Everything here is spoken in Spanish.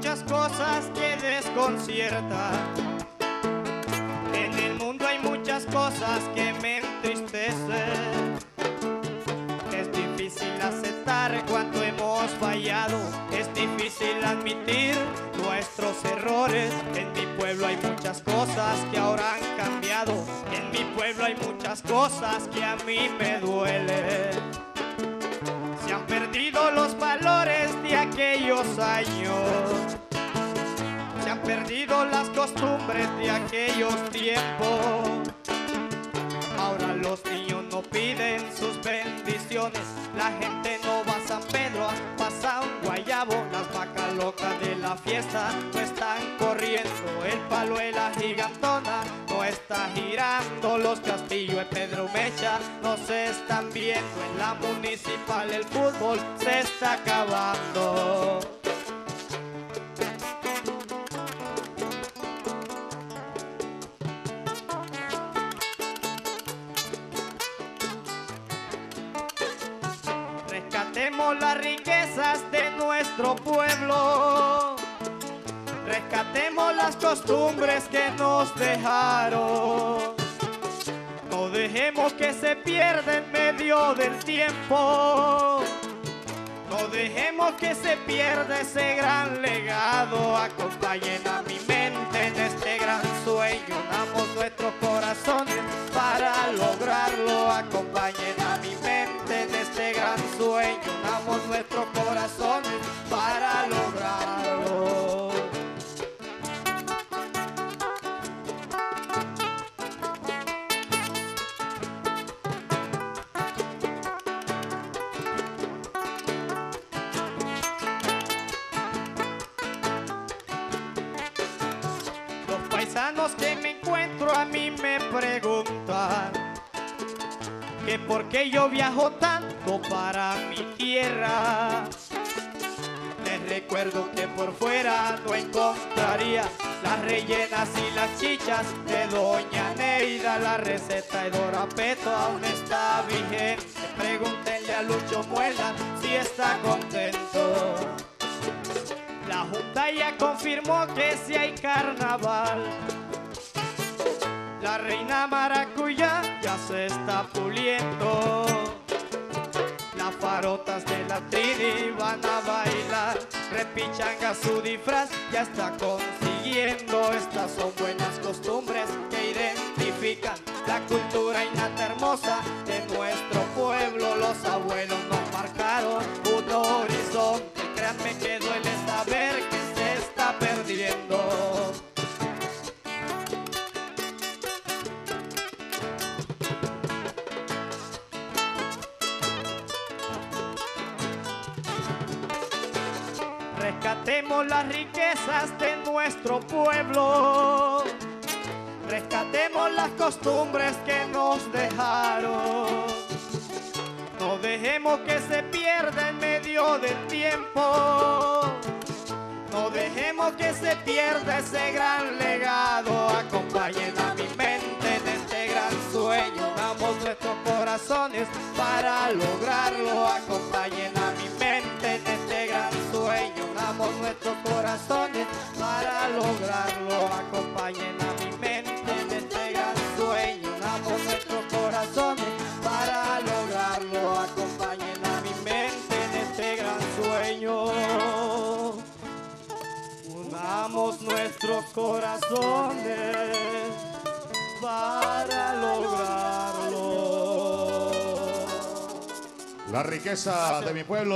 muchas cosas que desconciertan. En el mundo hay muchas cosas que me entristecen. Es difícil aceptar cuánto hemos fallado. Es difícil admitir nuestros errores. En mi pueblo hay muchas cosas que ahora han cambiado. En mi pueblo hay muchas cosas que a mí me duelen. Se han perdido los valores de aquellos años. Se han perdido las costumbres de aquellos tiempos. Ahora los niños no piden sus bendiciones. La gente no va a San Pedro, pasa un guayabo. Las vacas locas de la fiesta no están corriendo. El palo de la gigantona no está girando. Los castillos de Pedro Mecha no se están viendo. En la municipal el fútbol se está acabando. Rescatemos las riquezas de nuestro pueblo. Rescatemos las costumbres que nos dejaron. No dejemos que se pierda en medio del tiempo. No dejemos que se pierda ese gran legado. Acompañen a mi mente en este gran sueño. Unamos nuestros corazones para lograrlo. Acompañen a mi mente en este gran sueño. Unamos nuestros corazones para lograrlo. Los paisanos que me encuentro a mí me preguntan que por qué yo viajo tanto para mi tierra. Les recuerdo que por fuera no encontraría las rellenas y las chichas de Doña Neida. La receta de Dora Peto aún está vigente. Pregúntenle a Lucho Muela si está contento. La Junta ya confirmó que si hay carnaval. La reina maracuyá ya se está puliendo. Las farotas de la Trini van a bailar. Repichanga su disfraz ya está consiguiendo. Estas son buenas costumbres que identifican la cultura innata hermosa de nuestro pueblo. Los abuelos nos marcaron un horizonte. Créanme que duele saber que se está perdiendo. Rescatemos las riquezas de nuestro pueblo. Rescatemos las costumbres que nos dejaron. No dejemos que se pierda en medio del tiempo. No dejemos que se pierda ese gran legado. Acompañen a mi mente en este gran sueño. Unamos nuestros corazones para lograrlo. Acompañen a mi mente en este gran sueño. Unamos nuestros corazones para lograrlo. Acompañen a mi mente en este gran sueño. Unamos nuestros corazones para lograrlo. Acompañen a mi mente en este gran sueño. Unamos nuestros corazones para lograrlo. La riqueza de mi pueblo.